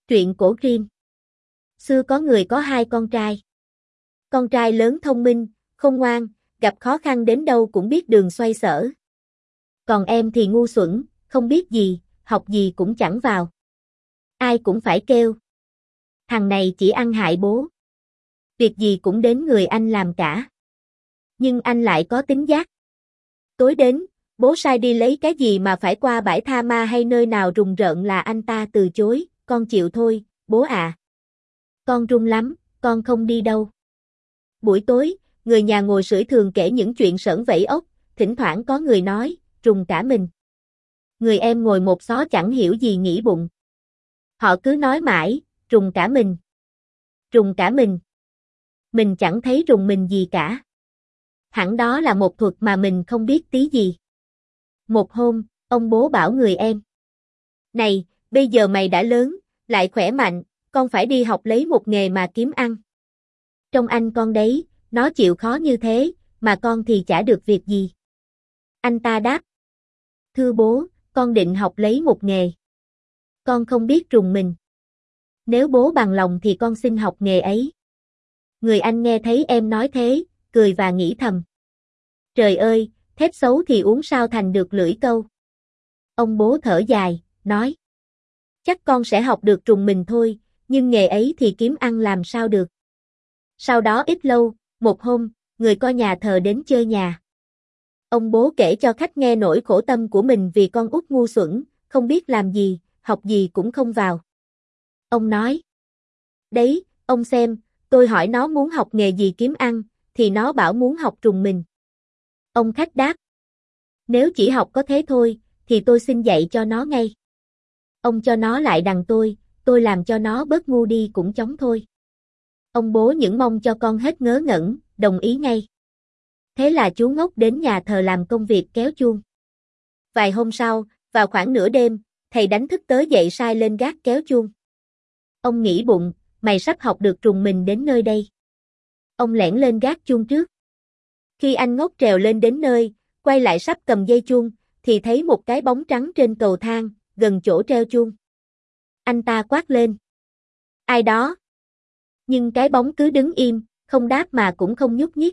Truyện cổ Grimm. Xưa có người có hai con trai. Con trai lớn thông minh, khôn ngoan, gặp khó khăn đến đâu cũng biết đường xoay sở. Còn em thì ngu xuẩn, không biết gì, học gì cũng chẳng vào. Ai cũng phải kêu. Thằng này chỉ ăn hại bố. Việc gì cũng đến người anh làm cả. Nhưng anh lại có tính giác. Tối đến, bố sai đi lấy cái gì mà phải qua bãi tha ma hay nơi nào rùng rợn là anh ta từ chối, con chịu thôi, bố à. Con run lắm, con không đi đâu. Buổi tối, người nhà ngồi sưởi thường kể những chuyện sởn vẫy ốc, thỉnh thoảng có người nói, rùng cả mình. Người em ngồi một xó chẳng hiểu gì nghĩ bụng. Họ cứ nói mãi, rùng cả mình. Rùng cả mình. Mình chẳng thấy rùng mình gì cả. Hẳn đó là một thuật mà mình không biết tí gì. Một hôm, ông bố bảo người em. Này, bây giờ mày đã lớn, lại khỏe mạnh, con phải đi học lấy một nghề mà kiếm ăn. Trong anh con đấy, nó chịu khó như thế, mà con thì chả được việc gì. Anh ta đáp. Thưa bố, con định học lấy một nghề. Con không biết rùng mình. Nếu bố bằng lòng thì con xin học nghề ấy. Người anh nghe thấy em nói thế, cười và nghĩ thầm. Trời ơi, thép xấu thì uống sao thành được lưỡi câu. Ông bố thở dài, nói. Chắc con sẽ học được rùng mình thôi, nhưng nghề ấy thì kiếm ăn làm sao được. Sau đó ít lâu, một hôm, người coi nhà thờ đến chơi nhà. Ông bố kể cho khách nghe nỗi khổ tâm của mình vì con út ngu xuẩn, không biết làm gì, học gì cũng không vào. Ông nói. Đấy, ông xem, tôi hỏi nó muốn học nghề gì kiếm ăn, thì nó bảo muốn học rùng mình. Ông khách đáp. Nếu chỉ học có thế thôi, thì tôi xin dạy cho nó ngay. Ông cho nó lại đằng tôi làm cho nó bớt ngu đi cũng chóng thôi. Ông bố những mong cho con hết ngớ ngẩn, đồng ý ngay. Thế là chú ngốc đến nhà thờ làm công việc kéo chuông. Vài hôm sau, vào khoảng nửa đêm, thầy đánh thức tớ dậy sai lên gác kéo chuông. Ông nghĩ bụng, mày sắp học được rùng mình đến nơi đây. Ông lẻn lên gác chuông trước. Khi anh ngốc trèo lên đến nơi, quay lại sắp cầm dây chuông, thì thấy một cái bóng trắng trên cầu thang, gần chỗ treo chuông. Anh ta quát lên. Ai đó? Nhưng cái bóng cứ đứng im, không đáp mà cũng không nhúc nhích.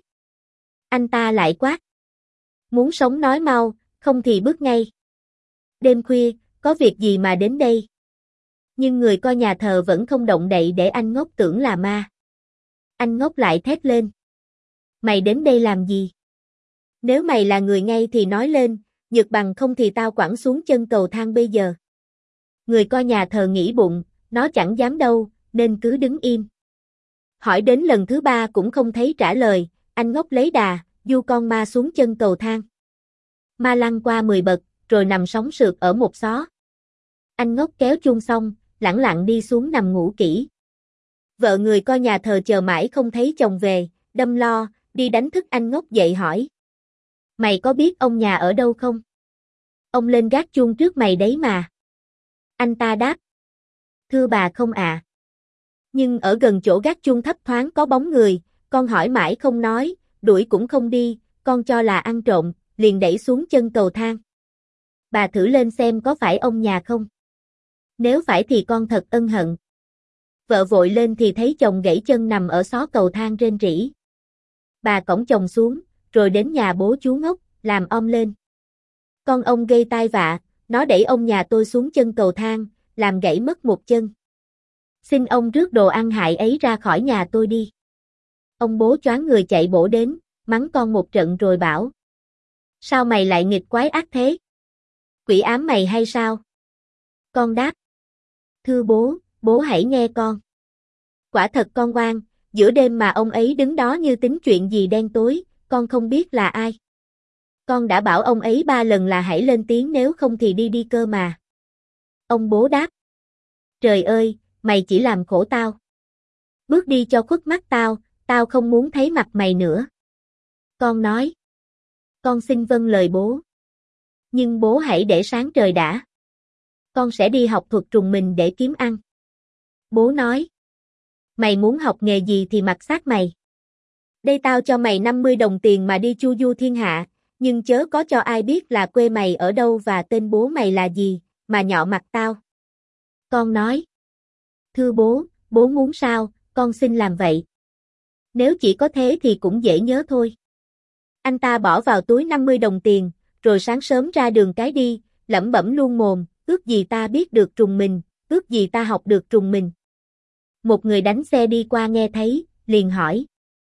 Anh ta lại quát. Muốn sống nói mau, không thì bước ngay. Đêm khuya, có việc gì mà đến đây? Nhưng người coi nhà thờ vẫn không động đậy để anh ngốc tưởng là ma. Anh ngốc lại thét lên. Mày đến đây làm gì? Nếu mày là người ngay thì nói lên, nhược bằng không thì tao quẳng xuống chân cầu thang bây giờ. Người coi nhà thờ nghĩ bụng, nó chẳng dám đâu, nên cứ đứng im. Hỏi đến lần thứ ba cũng không thấy trả lời, anh ngốc lấy đà, du con ma xuống chân cầu thang. Ma lăn qua 10 bậc, rồi nằm sóng sượt ở một xó. Anh ngốc kéo chuông xong, lẳng lặng đi xuống nằm ngủ kỹ. Vợ người coi nhà thờ chờ mãi không thấy chồng về, đâm lo, đi đánh thức anh ngốc dậy hỏi. Mày có biết ông nhà ở đâu không? Ông lên gác chuông trước mày đấy mà. Anh ta đáp. Thưa bà không ạ. Nhưng ở gần chỗ gác chuông thấp thoáng có bóng người, con hỏi mãi không nói, đuổi cũng không đi, con cho là ăn trộm, liền đẩy xuống chân cầu thang. Bà thử lên xem có phải ông nhà không? Nếu phải thì con thật ân hận. Vợ vội lên thì thấy chồng gãy chân nằm ở xó cầu thang rên rỉ. Bà cõng chồng xuống, rồi đến nhà bố chú ngốc, làm om lên. Con ông gây tai vạ, nó đẩy ông nhà tôi xuống chân cầu thang, làm gãy mất một chân. Xin ông rước đồ ăn hại ấy ra khỏi nhà tôi đi. Ông bố choáng người chạy bổ đến, mắng con một trận rồi bảo. Sao mày lại nghịch quái ác thế? Quỷ ám mày hay sao? Con đáp. Thưa bố hãy nghe con. Quả thật con oan, giữa đêm mà ông ấy đứng đó như tính chuyện gì đen tối, con không biết là ai. Con đã bảo ông ấy 3 lần là hãy lên tiếng nếu không thì đi cơ mà. Ông bố đáp. Trời ơi, mày chỉ làm khổ tao. Bước đi cho khuất mắt tao không muốn thấy mặt mày nữa. Con nói. Con xin vâng lời bố. Nhưng bố hãy để sáng trời đã. Con sẽ đi học thuật rùng mình để kiếm ăn. Bố nói. Mày muốn học nghề gì thì mặc xác mày. Đây tao cho mày 50 đồng tiền mà đi chu du thiên hạ, nhưng chớ có cho ai biết là quê mày ở đâu và tên bố mày là gì, mà nhọ mặt tao. Con nói. thưa bố muốn sao, con xin làm vậy. Nếu chỉ có thế thì cũng dễ nhớ thôi. Anh ta bỏ vào túi 50 đồng tiền, rồi sáng sớm ra đường cái đi, lẩm bẩm luôn mồm, ước gì ta biết được trùng mình, ước gì ta học được trùng mình. Một người đánh xe đi qua nghe thấy, liền hỏi.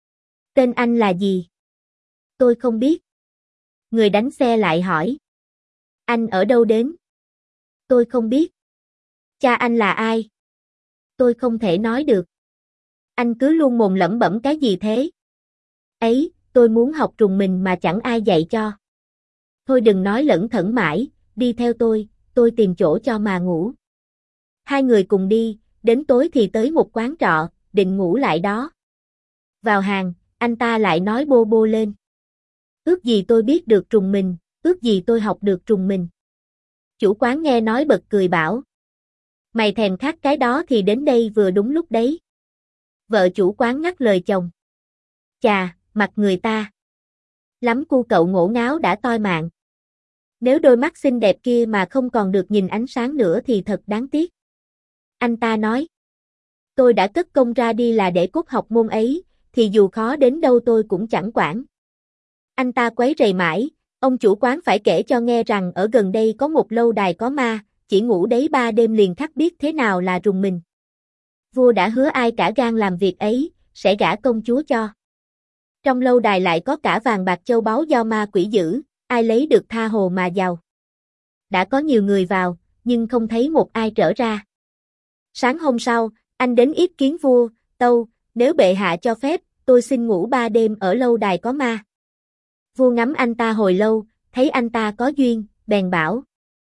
Tên anh là gì? Tôi không biết. Người đánh xe lại hỏi. Anh ở đâu đến? Tôi không biết. Cha anh là ai? Tôi không thể nói được. Anh cứ luôn mồm lẩm bẩm cái gì thế? Ấy, tôi muốn học trùng mình mà chẳng ai dạy cho. Thôi đừng nói lẩn thẩn mãi, đi theo tôi tìm chỗ cho mà ngủ. Hai người cùng đi, đến tối thì tới một quán trọ, định ngủ lại đó. Vào hàng, anh ta lại nói bô bô lên. Ước gì tôi biết được trùng mình, ước gì tôi học được trùng mình. Chủ quán nghe nói bật cười bảo. Mày thèm khát cái đó thì đến đây vừa đúng lúc đấy. Vợ chủ quán ngắt lời chồng. Chà, mặt người ta. Lắm cu cậu ngổ ngáo đã toi mạng. Nếu đôi mắt xinh đẹp kia mà không còn được nhìn ánh sáng nữa thì thật đáng tiếc. Anh ta nói. Tôi đã cất công ra đi là để cốt học môn ấy, thì dù khó đến đâu tôi cũng chẳng quản. Anh ta quấy rầy mãi, ông chủ quán phải kể cho nghe rằng ở gần đây có một lâu đài có ma, chỉ ngủ đấy 3 đêm liền khắc biết thế nào là rùng mình. Vua đã hứa ai cả gan làm việc ấy, sẽ gả công chúa cho. Trong lâu đài lại có cả vàng bạc châu báu do ma quỷ giữ, ai lấy được tha hồ mà giàu. Đã có nhiều người vào, nhưng không thấy một ai trở ra. Sáng hôm sau, anh đến yết kiến vua, tâu, nếu bệ hạ cho phép, tôi xin ngủ 3 đêm ở lâu đài có ma. Vua ngắm anh ta hồi lâu, thấy anh ta có duyên, bèn bảo.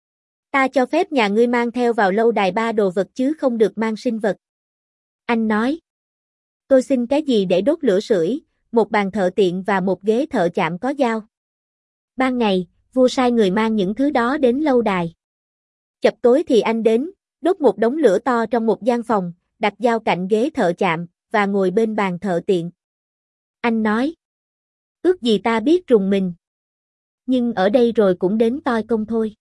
Ta cho phép nhà ngươi mang theo vào lâu đài 3 đồ vật chứ không được mang sinh vật. Anh nói. Tôi xin cái gì để đốt lửa sưởi, một bàn thợ tiện và một ghế thợ chạm có dao. Ban ngày, vua sai người mang những thứ đó đến lâu đài. Chập tối thì anh đến, đốt một đống lửa to trong một gian phòng, đặt dao cạnh ghế thợ chạm, và ngồi bên bàn thợ tiện. Anh nói. Ước gì ta biết trùng mình. Nhưng ở đây rồi cũng đến toi công thôi.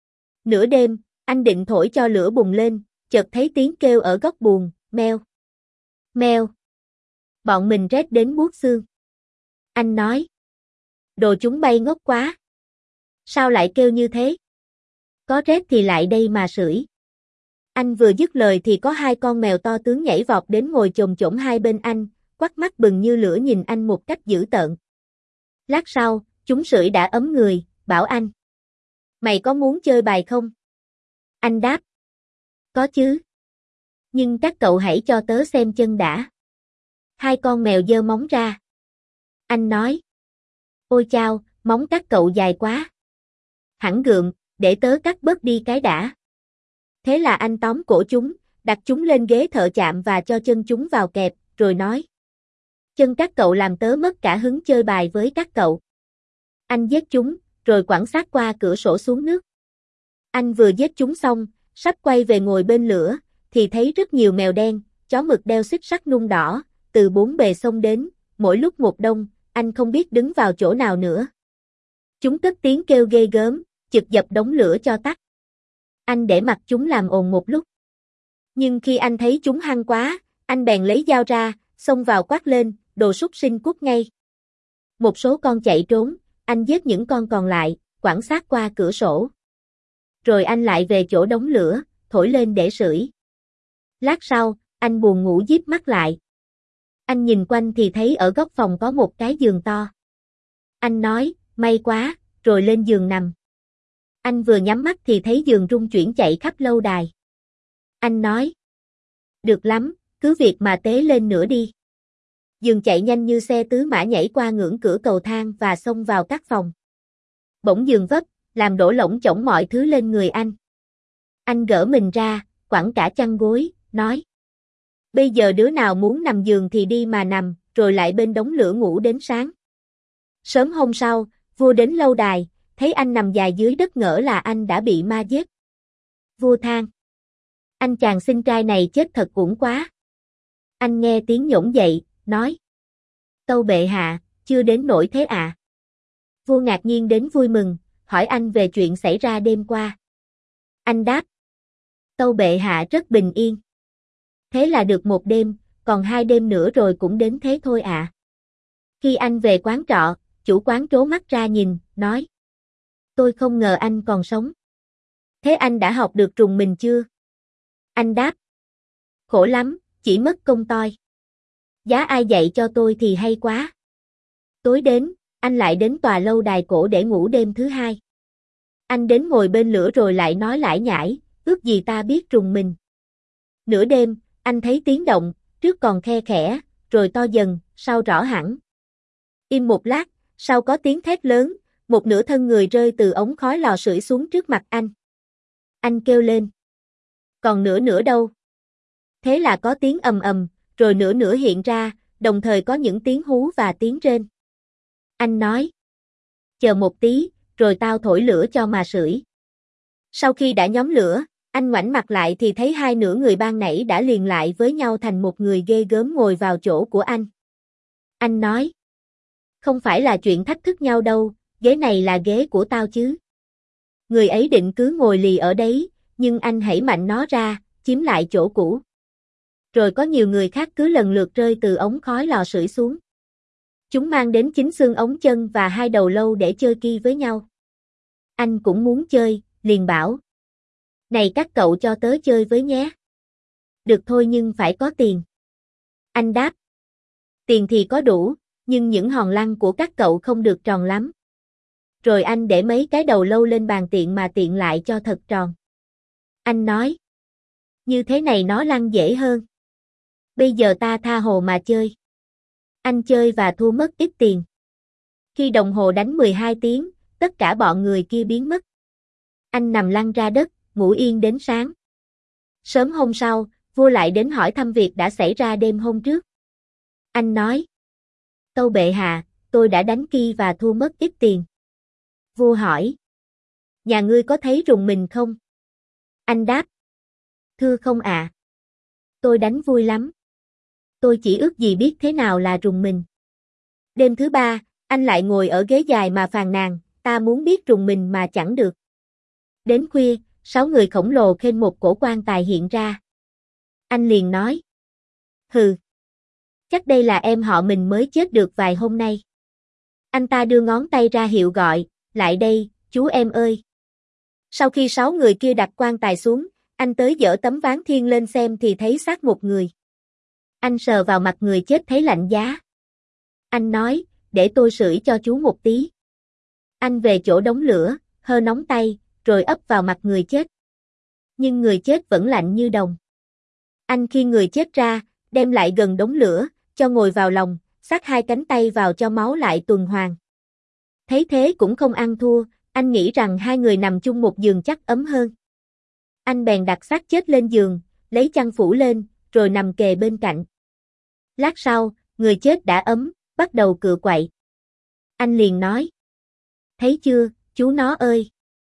Nửa đêm, anh định thổi cho lửa bùng lên, chợt thấy tiếng kêu ở góc buồng, meo. Meo. Bọn mình rét đến buốt xương. Anh nói. Đồ chúng bay ngốc quá. Sao lại kêu như thế? Có rét thì lại đây mà sưởi. Anh vừa dứt lời thì có 2 con mèo to tướng nhảy vọt đến ngồi chồm chổm hai bên anh, quắt mắt bừng như lửa nhìn anh một cách dữ tợn. Lát sau, chúng sưởi đã ấm người, bảo anh. Mày có muốn chơi bài không? Anh đáp. Có chứ. Nhưng các cậu hãy cho tớ xem chân đã. 2 con mèo giơ móng ra. Anh nói. Ôi chao, móng các cậu dài quá. Hẳn gượm, để tớ cắt bớt đi cái đã. Thế là anh tóm cổ chúng, đặt chúng lên ghế thợ chạm và cho chân chúng vào kẹp, rồi nói. Chân các cậu làm tớ mất cả hứng chơi bài với các cậu. Anh giết chúng, rồi quẳng xác qua cửa sổ xuống nước. Anh vừa giết chúng xong, sắp quay về ngồi bên lửa, thì thấy rất nhiều mèo đen, chó mực đeo xích sắt nung đỏ, từ 4 bề xông đến, mỗi lúc một đông, anh không biết đứng vào chỗ nào nữa. Chúng cất tiếng kêu ghê gớm, chực dập đống lửa cho tắt. Anh để mặc chúng làm ồn một lúc. Nhưng khi anh thấy chúng hăng quá, anh bèn lấy dao ra, xông vào quát lên, đồ súc sinh cút ngay. Một số con chạy trốn, anh giết những con còn lại, quẳng xác qua cửa sổ. Rồi anh lại về chỗ đống lửa, thổi lên để sưởi. Lát sau, anh buồn ngủ díp mắt lại. Anh nhìn quanh thì thấy ở góc phòng có một cái giường to. Anh nói, may quá, rồi lên giường nằm. Anh vừa nhắm mắt thì thấy giường rung chuyển chạy khắp lâu đài. Anh nói, được lắm, cứ việc mà tế lên nữa đi. Giường chạy nhanh như xe tứ mã nhảy qua ngưỡng cửa cầu thang và xông vào các phòng. Bỗng giường vấp, làm đổ lổng chổng mọi thứ lên người anh. Anh gỡ mình ra, quẳng cả chăn gối, nói. Bây giờ đứa nào muốn nằm giường thì đi mà nằm, rồi lại bên đống lửa ngủ đến sáng. Sớm hôm sau, vua đến lâu đài, thấy anh nằm dài dưới đất ngỡ là anh đã bị ma giết. Vua than. Anh chàng xinh trai này chết thật uổng quá. Anh nghe tiếng nhổn dậy, nói. Tâu bệ hạ, chưa đến nỗi thế ạ. Vua ngạc nhiên đến vui mừng, hỏi anh về chuyện xảy ra đêm qua. Anh đáp. Tâu bệ hạ rất bình yên. Thế là được một đêm, còn 2 đêm nữa rồi cũng đến thế thôi ạ. Khi anh về quán trọ, chủ quán trố mắt ra nhìn, nói. Tôi không ngờ anh còn sống. Thế anh đã học được rùng mình chưa? Anh đáp. Khổ lắm, chỉ mất công toi. Giá ai dạy cho tôi thì hay quá. Tối đến, anh lại đến tòa lâu đài cổ để ngủ đêm thứ 2. Anh đến ngồi bên lửa rồi lại nói lải nhải, ước gì ta biết rùng mình. Nửa đêm, anh thấy tiếng động, trước còn khe khẽ, rồi to dần, sau rõ hẳn. Im một lát, sau có tiếng thét lớn, một nửa thân người rơi từ ống khói lò sưởi xuống trước mặt anh. Anh kêu lên. Còn nửa nửa đâu? Thế là có tiếng ầm ầm, rồi nửa nửa hiện ra, đồng thời có những tiếng hú và tiếng rên. Anh nói. Chờ một tí, rồi tao thổi lửa cho mà sưởi. Sau khi đã nhóm lửa, anh ngoảnh mặt lại thì thấy 2 nửa người ban nãy đã liền lại với nhau thành một người ghê gớm ngồi vào chỗ của anh. Anh nói. Không phải là chuyện thách thức nhau đâu, ghế này là ghế của tao chứ. Người ấy định cứ ngồi lì ở đấy, nhưng anh hãy mạnh nó ra, chiếm lại chỗ cũ. Rồi có nhiều người khác cứ lần lượt rơi từ ống khói lò sưởi xuống. Chúng mang đến chính xương ống chân và 2 đầu lâu để chơi ki với nhau. Anh cũng muốn chơi, liền bảo. Này các cậu cho tớ chơi với nhé. Được thôi nhưng phải có tiền. Anh đáp. Tiền thì có đủ, nhưng những hòn lăn của các cậu không được tròn lắm. Rồi anh để mấy cái đầu lâu lên bàn tiện mà tiện lại cho thật tròn. Anh nói. Như thế này nó lăn dễ hơn. Bây giờ ta tha hồ mà chơi. Anh chơi và thua mất ít tiền. Khi đồng hồ đánh 12 tiếng, tất cả bọn người kia biến mất. Anh nằm lăn ra đất, ngủ yên đến sáng. Sớm hôm sau, vua lại đến hỏi thăm việc đã xảy ra đêm hôm trước. Anh nói. Tâu bệ hạ, tôi đã đánh ki và thua mất ít tiền. Vua hỏi. Nhà ngươi có thấy rùng mình không? Anh đáp. Thưa không ạ. Tôi đánh vui lắm. Tôi chỉ ước gì biết thế nào là rùng mình. Đêm thứ 3, anh lại ngồi ở ghế dài mà phàn nàn, ta muốn biết rùng mình mà chẳng được. Đến khuya, 6 người khổng lồ khênh một cổ quan tài hiện ra. Anh liền nói. Hừ. Chắc đây là em họ mình mới chết được vài hôm nay. Anh ta đưa ngón tay ra hiệu gọi, lại đây, chú em ơi. Sau khi 6 người kia đặt quan tài xuống, anh tới dỡ tấm ván thiên lên xem thì thấy xác một người. Anh sờ vào mặt người chết thấy lạnh giá. Anh nói, để tôi sưởi cho chú một tí. Anh về chỗ đống lửa, hơ nóng tay, rồi ấp vào mặt người chết. Nhưng người chết vẫn lạnh như đồng. Anh khiêng người chết ra, đem lại gần đống lửa, cho ngồi vào lòng, xắt 2 cánh tay vào cho máu lại tuần hoàn. Thấy thế cũng không ăn thua, anh nghĩ rằng 2 người nằm chung một giường chắc ấm hơn. Anh bèn đặt xác chết lên giường, lấy chăn phủ lên, rồi nằm kề bên cạnh. Lát sau, người chết đã ấm, bắt đầu cựa quậy. Anh liền nói. Thấy chưa, chú nó ơi.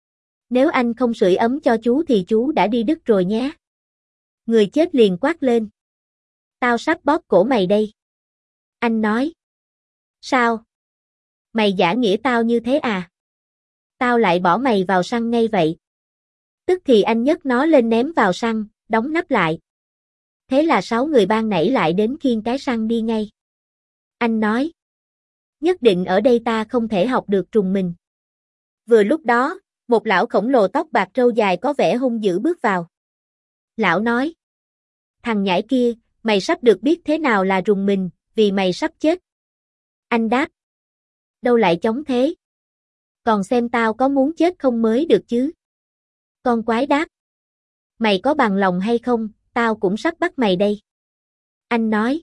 Nếu anh không sưởi ấm cho chú thì chú đã đi đứt rồi nhé. Người chết liền quát lên. Tao sắp bóp cổ mày đây. Anh nói. Sao? Mày giả nghĩa tao như thế à? Tao lại bỏ mày vào xăng ngay vậy. Tức thì anh nhấc nó lên ném vào xăng, đóng nắp lại. Thế là 6 người ban nãy lại đến khiêng cái xăng đi ngay. Anh nói. Nhất định ở đây ta không thể học được trùng mình. Vừa lúc đó, một lão khổng lồ tóc bạc râu dài có vẻ hung dữ bước vào. Lão nói. Thằng nhãi kia, mày sắp được biết thế nào là rùng mình, vì mày sắp chết. Anh đáp. Đâu lại chống thế. Còn xem tao có muốn chết không mới được chứ. Con quái đáp. Mày có bằng lòng hay không, tao cũng sắp bắt mày đây. Anh nói.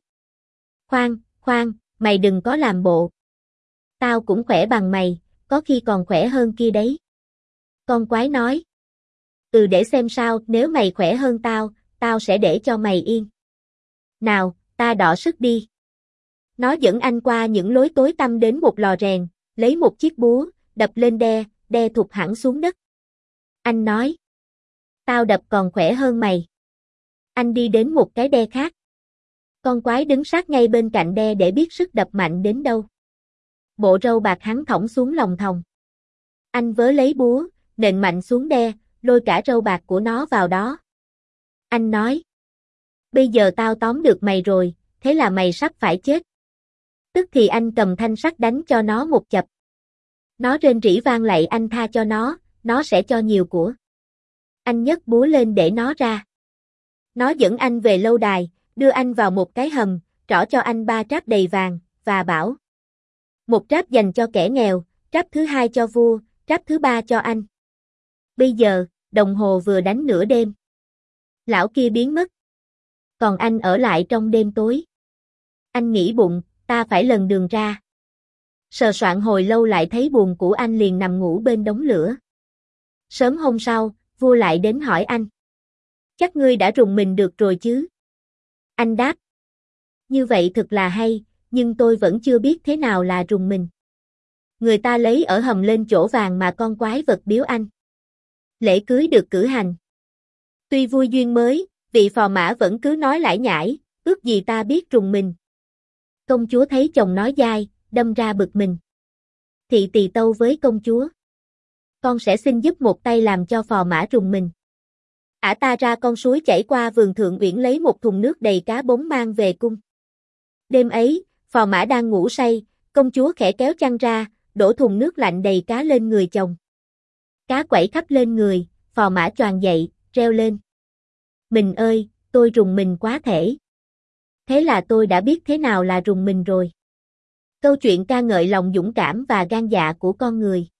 Khoan, mày đừng có làm bộ. Tao cũng khỏe bằng mày, có khi còn khỏe hơn kia đấy. Con quái nói. Để xem sao, nếu mày khỏe hơn tao sẽ để cho mày yên. Nào, ta đọ sức đi. Nó dẫn anh qua những lối tối tăm đến một lò rèn, lấy một chiếc búa, đập lên đe thụt hẳn xuống đất. Anh nói. Tao đập còn khỏe hơn mày. Anh đi đến một cái đe khác. Con quái đứng sát ngay bên cạnh đe để biết sức đập mạnh đến đâu. Bộ râu bạc hắn thõng xuống lòng thòng. Anh vớ lấy búa, nện mạnh xuống đe, lôi cả râu bạc của nó vào đó. Anh nói. Bây giờ tao tóm được mày rồi, thế là mày sắp phải chết. Tức thì anh cầm thanh sắt đánh cho nó một chập. Nó rên rỉ van lạy anh tha cho nó sẽ cho nhiều của. Anh nhấc búa lên để nó ra. Nó dẫn anh về lâu đài, đưa anh vào một cái hầm, trỏ cho anh 3 tráp đầy vàng, và bảo: một tráp dành cho kẻ nghèo, tráp thứ 2 cho vua, tráp thứ 3 cho anh. Bây giờ, đồng hồ vừa đánh nửa đêm. Lão kia biến mất. Còn anh ở lại trong đêm tối. Anh nghĩ bụng, ta phải lần đường ra. Sờ soạn hồi lâu lại thấy buồn của anh liền nằm ngủ bên đống lửa. Sớm hôm sau, vua lại đến hỏi anh: chắc ngươi đã rùng mình được rồi chứ? Anh đáp: như vậy thật là hay, nhưng tôi vẫn chưa biết thế nào là rùng mình. Người ta lấy ở hầm lên chỗ vàng mà con quái vật biếu anh. Lễ cưới được cử hành. Tuy vui duyên mới, vị phò mã vẫn cứ nói lải nhải, ước gì ta biết rùng mình. Công chúa thấy chồng nói dai, đâm ra bực mình. Thị tỳ tâu với công chúa: con sẽ xin giúp một tay làm cho phò mã rùng mình. Ả ta ra con suối chảy qua vườn Thượng Uyển lấy một thùng nước đầy cá bống mang về cung. Đêm ấy, phò mã đang ngủ say, công chúa khẽ kéo chăn ra, đổ thùng nước lạnh đầy cá lên người chồng. Cá quẩy khắp lên người, phò mã choàng dậy, reo lên: mình ơi, tôi rùng mình quá thể. Thế là tôi đã biết thế nào là rùng mình rồi. Câu chuyện ca ngợi lòng dũng cảm và gan dạ của con người.